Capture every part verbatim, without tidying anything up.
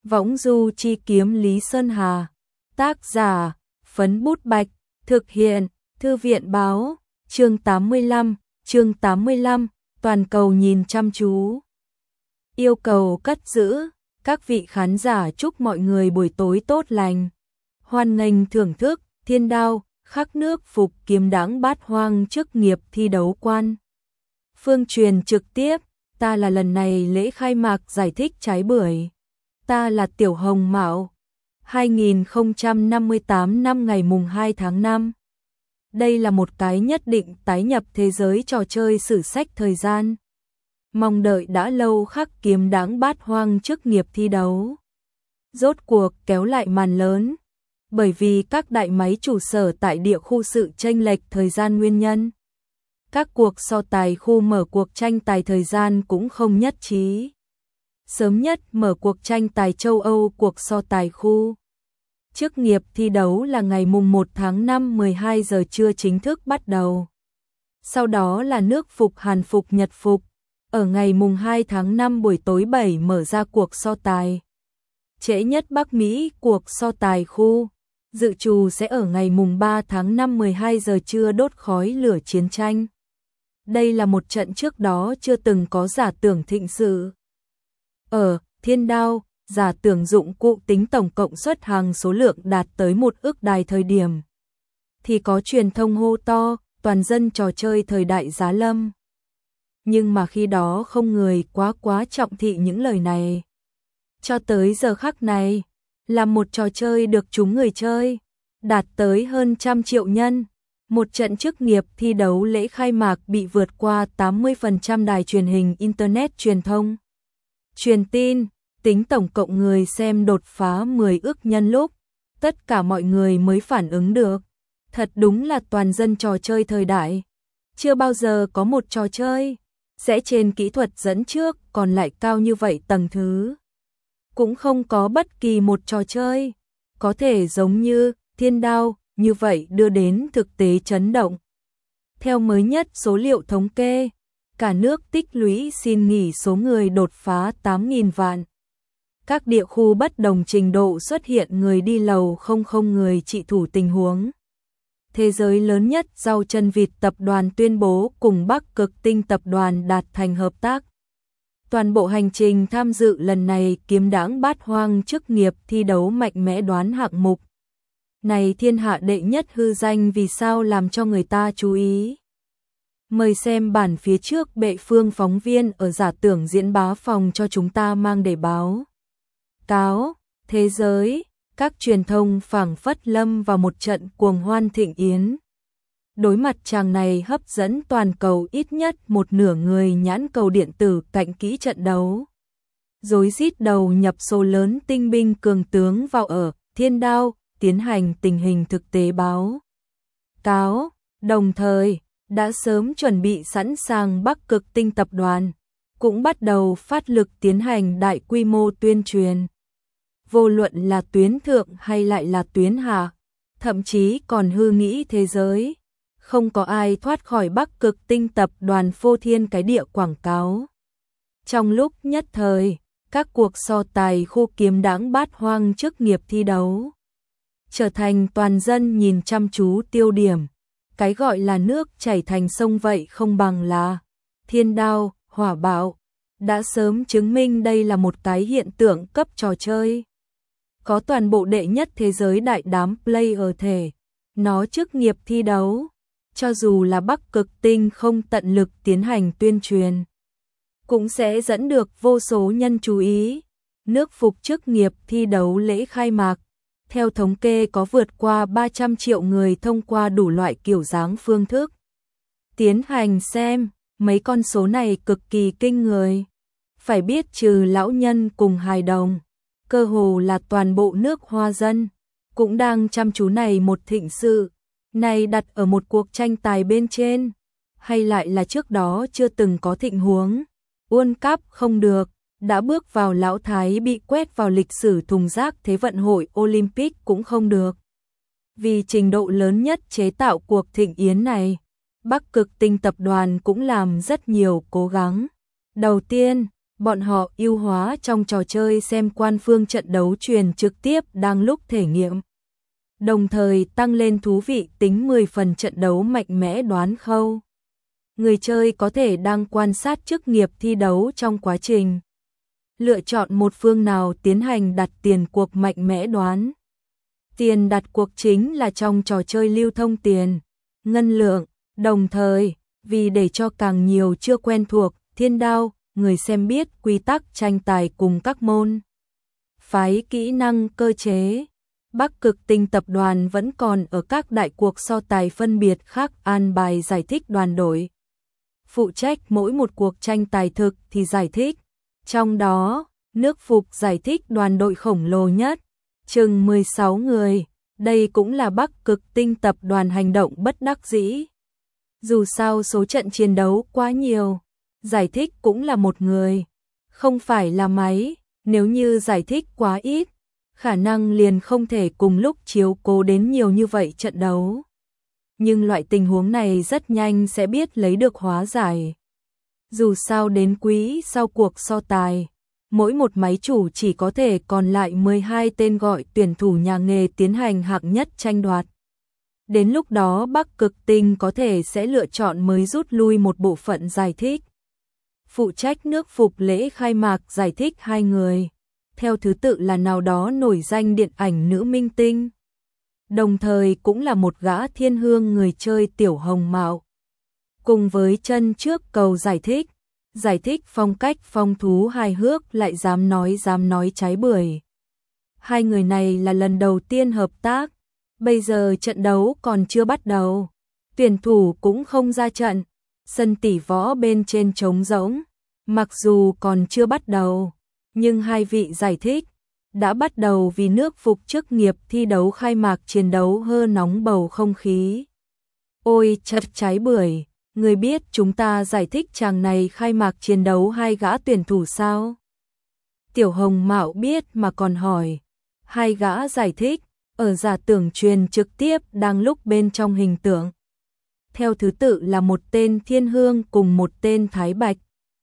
Võng du chi kiếm Lý Sơn Hà. Tác giả, Phấn Bút Bạch. Thực hiện, Thư viện Báo. Chương tám mươi lăm, chương tám mươi lăm, toàn cầu nhìn chăm chú. Yêu cầu cất giữ, các vị khán giả chúc mọi người buổi tối tốt lành. Hoan nghênh thưởng thức, Thiên Đao, khắc nước phục kiếm đãng bát hoang chức nghiệp thi đấu quan. Phương truyền trực tiếp, ta là lần này lễ khai mạc giải thích trái bưởi. Ta là Tiểu Hồng Mạo. hai nghìn không trăm năm mươi tám năm ngày mùng hai tháng năm. Đây là một cái nhất định tái nhập thế giới trò chơi sử sách thời gian. Mong đợi đã lâu khắc kiếm đãng bát hoang chức nghiệp thi đấu. Rốt cuộc kéo lại màn lớn. Bởi vì các đại máy trụ sở tại địa khu sự chênh lệch thời gian nguyên nhân. Các cuộc so tài khu mở cuộc tranh tài thời gian cũng không nhất trí. Sớm nhất mở cuộc tranh tài châu Âu cuộc so tài khu. Chức nghiệp thi đấu là ngày mùng một tháng năm mười hai giờ trưa chính thức bắt đầu. Sau đó là nước phục Hàn phục Nhật phục. Ở ngày mùng hai tháng năm buổi tối bảy mở ra cuộc so tài. Trễ nhất Bắc Mỹ cuộc so tài khu. Dự trù sẽ ở ngày mùng ba tháng năm mười hai giờ trưa đốt khói lửa chiến tranh. Đây là một trận trước đó chưa từng có giả tưởng thịnh sự. Ở Thiên Đao, giả tưởng dụng cụ tính tổng cộng xuất hàng số lượng đạt tới một ức đài thời điểm. Thì có truyền thông hô to, toàn dân trò chơi thời đại giá lâm. Nhưng mà khi đó không người quá quá trọng thị những lời này. Cho tới giờ khắc này, là một trò chơi được chúng người chơi, đạt tới hơn trăm triệu nhân. Một trận chức nghiệp thi đấu lễ khai mạc bị vượt qua tám mươi phần trăm đài truyền hình Internet truyền thông. Truyền tin, tính tổng cộng người xem đột phá mười ức nhân lúc, tất cả mọi người mới phản ứng được. Thật đúng là toàn dân trò chơi thời đại. Chưa bao giờ có một trò chơi sẽ trên kỹ thuật dẫn trước còn lại cao như vậy tầng thứ. Cũng không có bất kỳ một trò chơi có thể giống như Thiên Đao như vậy đưa đến thực tế chấn động. Theo mới nhất số liệu thống kê, cả nước tích lũy xin nghỉ số người đột phá tám nghìn vạn. Các địa khu bất đồng trình độ xuất hiện người đi lầu không không người trị thủ tình huống. Thế giới lớn nhất rau chân vịt tập đoàn tuyên bố cùng Bắc Cực Tinh tập đoàn đạt thành hợp tác. Toàn bộ hành trình tham dự lần này kiếm đãng bát hoang chức nghiệp thi đấu mạnh mẽ đoán hạng mục. Này thiên hạ đệ nhất hư danh vì sao làm cho người ta chú ý. Mời xem bản phía trước bệ phương phóng viên ở giả tưởng diễn bá phòng cho chúng ta mang để báo. Cáo, thế giới, các truyền thông phảng phất lâm vào một trận cuồng hoan thịnh yến. Đối mặt chàng này hấp dẫn toàn cầu ít nhất một nửa người nhãn cầu điện tử cạnh kỹ trận đấu. Rối rít đầu nhập số lớn tinh binh cường tướng vào ở Thiên Đao, tiến hành tình hình thực tế báo. Cáo, đồng thời, đã sớm chuẩn bị sẵn sàng Bắc Cực Tinh tập đoàn, cũng bắt đầu phát lực tiến hành đại quy mô tuyên truyền. Vô luận là tuyến thượng hay lại là tuyến hạ, thậm chí còn hư nghĩ thế giới. Không có ai thoát khỏi Bắc Cực Tinh tập đoàn phô thiên cái địa quảng cáo. Trong lúc nhất thời, các cuộc so tài khu kiếm đãng bát hoang chức nghiệp thi đấu trở thành toàn dân nhìn chăm chú tiêu điểm. Cái gọi là nước chảy thành sông vậy không bằng là Thiên Đao, hỏa bạo, đã sớm chứng minh đây là một cái hiện tượng cấp trò chơi. Có toàn bộ đệ nhất thế giới đại đám player thể, nó chức nghiệp thi đấu. Cho dù là Bắc Cực Tinh không tận lực tiến hành tuyên truyền, cũng sẽ dẫn được vô số nhân chú ý. Nước phục chức nghiệp thi đấu lễ khai mạc, theo thống kê có vượt qua ba trăm triệu người thông qua đủ loại kiểu dáng phương thức tiến hành xem, mấy con số này cực kỳ kinh người. Phải biết trừ lão nhân cùng hài đồng, cơ hồ là toàn bộ nước Hoa dân cũng đang chăm chú này một thịnh sự. Này đặt ở một cuộc tranh tài bên trên, hay lại là trước đó chưa từng có thịnh huống. World Cup không được, đã bước vào lão thái bị quét vào lịch sử thùng rác thế vận hội Olympic cũng không được. Vì trình độ lớn nhất chế tạo cuộc thịnh yến này, Bắc Cực Tinh tập đoàn cũng làm rất nhiều cố gắng. Đầu tiên, Bọn họ ưu hóa trong trò chơi xem quan phương trận đấu truyền trực tiếp đang lúc thể nghiệm. Đồng thời tăng lên thú vị tính mười phần trận đấu mạnh mẽ đoán khâu. Người chơi có thể đang quan sát chức nghiệp thi đấu trong quá trình. Lựa chọn một phương nào tiến hành đặt tiền cuộc mạnh mẽ đoán. Tiền đặt cuộc chính là trong trò chơi lưu thông tiền, ngân lượng, đồng thời, vì để cho càng nhiều chưa quen thuộc, Thiên Đao, người xem biết quy tắc tranh tài cùng các môn. Phái kỹ năng cơ chế. Bắc Cực Tinh tập đoàn vẫn còn ở các đại cuộc so tài phân biệt khác an bài giải thích đoàn đội. Phụ trách mỗi một cuộc tranh tài thực thì giải thích. Trong đó, nước Phục giải thích đoàn đội khổng lồ nhất, chừng mười sáu người, đây cũng là Bắc Cực Tinh tập đoàn hành động bất đắc dĩ. Dù sao số trận chiến đấu quá nhiều, giải thích cũng là một người, không phải là máy, nếu như giải thích quá ít, khả năng liền không thể cùng lúc chiếu cố đến nhiều như vậy trận đấu. Nhưng loại tình huống này rất nhanh sẽ biết lấy được hóa giải. Dù sao đến quý sau cuộc so tài, mỗi một máy chủ chỉ có thể còn lại mười hai tên gọi tuyển thủ nhà nghề tiến hành hạng nhất tranh đoạt. Đến lúc đó Bắc Cực Tinh có thể sẽ lựa chọn mới rút lui một bộ phận giải thích. Phụ trách nước Phục lễ khai mạc giải thích hai người, theo thứ tự là nào đó nổi danh điện ảnh nữ minh tinh. Đồng thời cũng là một gã thiên hương người chơi Tiểu Hồng Mạo. Cùng với chân trước cầu giải thích, giải thích phong cách phong thú hài hước lại dám nói dám nói trái bưởi. Hai người này là lần đầu tiên hợp tác, bây giờ trận đấu còn chưa bắt đầu. Tuyển thủ cũng không ra trận, sân tỷ võ bên trên trống rỗng, mặc dù còn chưa bắt đầu, nhưng hai vị giải thích đã bắt đầu vì nước Phục chức nghiệp thi đấu khai mạc chiến đấu hơ nóng bầu không khí. Ôi chật trái bưởi, người biết chúng ta giải thích chàng này khai mạc chiến đấu hai gã tuyển thủ sao? Tiểu Hồng Mạo biết mà còn hỏi. Hai gã giải thích, ở giả tưởng truyền trực tiếp đang lúc bên trong hình tượng. Theo thứ tự là một tên Thiên Hương cùng một tên Thái Bạch.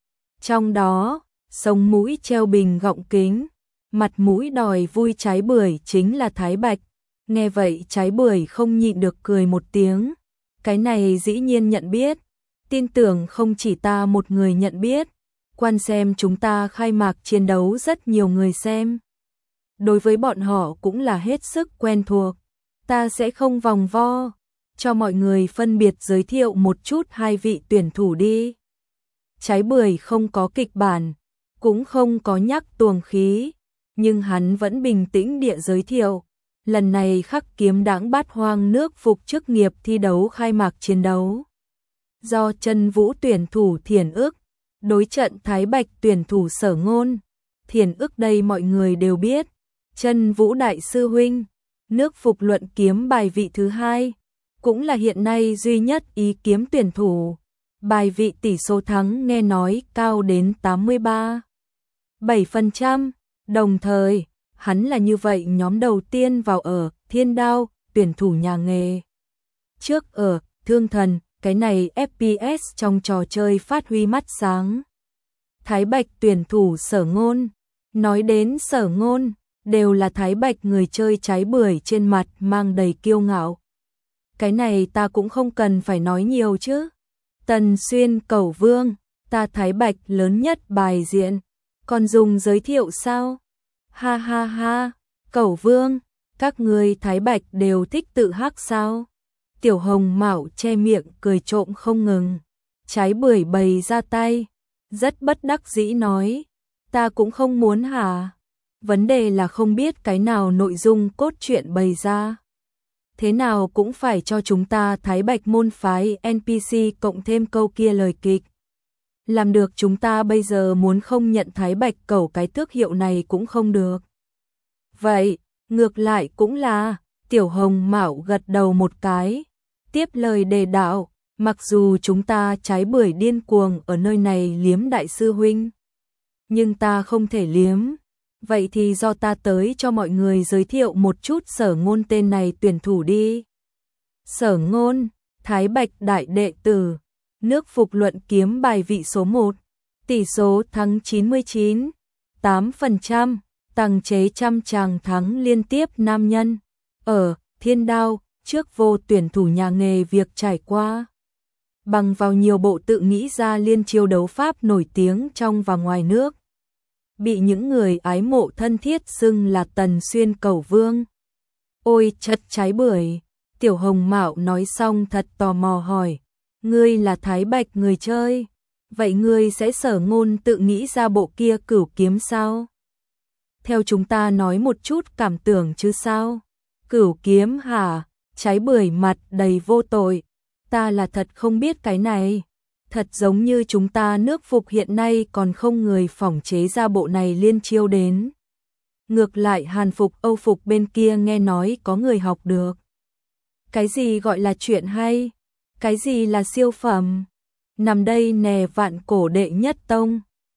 Trong đó, sống mũi treo bình gọng kính, mặt mũi đòi vui trái bưởi chính là Thái Bạch. Nghe vậy trái bưởi không nhịn được cười một tiếng. Cái này dĩ nhiên nhận biết. Tin tưởng không chỉ ta một người nhận biết. Quan xem chúng ta khai mạc chiến đấu rất nhiều người xem. Đối với bọn họ cũng là hết sức quen thuộc. Ta sẽ không vòng vo. Cho mọi người phân biệt giới thiệu một chút hai vị tuyển thủ đi. Trái bưởi không có kịch bản, cũng không có nhắc tuồng khí, nhưng hắn vẫn bình tĩnh địa giới thiệu. Lần này Khắc Kiếm Đãng Bát Hoang nước Phục chức nghiệp thi đấu khai mạc chiến đấu. Do Chân Vũ tuyển thủ Thiền Ức, đối trận Thái Bạch tuyển thủ Sở Ngôn. Thiền Ức đây mọi người đều biết. Chân Vũ đại sư huynh, nước Phục luận kiếm bài vị thứ hai, cũng là hiện nay duy nhất ý kiếm tuyển thủ. Bài vị tỷ số thắng nghe nói cao đến tám mươi ba phẩy bảy phần trăm, đồng thời, hắn là như vậy nhóm đầu tiên vào ở Thiên Đao, tuyển thủ nhà nghề. Trước ở Thương Thần, cái này ép pê ét trong trò chơi phát huy mắt sáng. Thái Bạch tuyển thủ Sở Ngôn, nói đến Sở Ngôn, đều là Thái Bạch người chơi trái bưởi trên mặt mang đầy kiêu ngạo. Cái này ta cũng không cần phải nói nhiều chứ. Tần Xuyên Cẩu Vương, ta Thái Bạch lớn nhất bài diện, còn dùng giới thiệu sao? Ha ha ha, Cẩu Vương, các ngươi Thái Bạch đều thích tự hắc sao? Tiểu Hồng Mạo che miệng cười trộm không ngừng. Trái bưởi bày ra tay, rất bất đắc dĩ nói, ta cũng không muốn hả? Vấn đề là không biết cái nào nội dung cốt truyện bày ra. Thế nào cũng phải cho chúng ta Thái Bạch môn phái en pê xê cộng thêm câu kia lời kịch. Làm được chúng ta bây giờ muốn không nhận Thái Bạch Cẩu cái tước hiệu này cũng không được. Vậy, ngược lại cũng là, Tiểu Hồng Mạo gật đầu một cái, tiếp lời đề đạo, mặc dù chúng ta trái bưởi điên cuồng ở nơi này liếm đại sư huynh, nhưng ta không thể liếm. Vậy thì do ta tới cho mọi người giới thiệu một chút Sở Ngôn tên này tuyển thủ đi. Sở Ngôn, Thái Bạch đại đệ tử, nước Phục luận kiếm bài vị số một, Tỷ số thắng chín mươi chín phẩy tám phần trăm, tăng chế trăm chàng thắng liên tiếp nam nhân. Ở Thiên Đao, trước vô tuyển thủ nhà nghề việc trải qua bằng vào nhiều bộ tự nghĩ ra liên chiêu đấu pháp nổi tiếng trong và ngoài nước. Bị những người ái mộ thân thiết xưng là Tần Xuyên Cẩu Vương. Ôi chật trái bưởi, Tiểu Hồng Mạo nói xong thật tò mò hỏi, ngươi là Thái Bạch người chơi, vậy ngươi sẽ sở ngôn tự nghĩ ra bộ kia cửu kiếm sao? Theo chúng ta nói một chút cảm tưởng chứ sao? Cửu kiếm hả? Trái bưởi mặt đầy vô tội, ta là thật không biết cái này. Thật giống như chúng ta nước Phục hiện nay còn không người phỏng chế ra bộ này liên chiêu đến. Ngược lại Hàn Phục Âu Phục bên kia nghe nói có người học được. Cái gì gọi là chuyện hay? Cái gì là siêu phẩm? Nằm đây nè vạn cổ đệ nhất tông.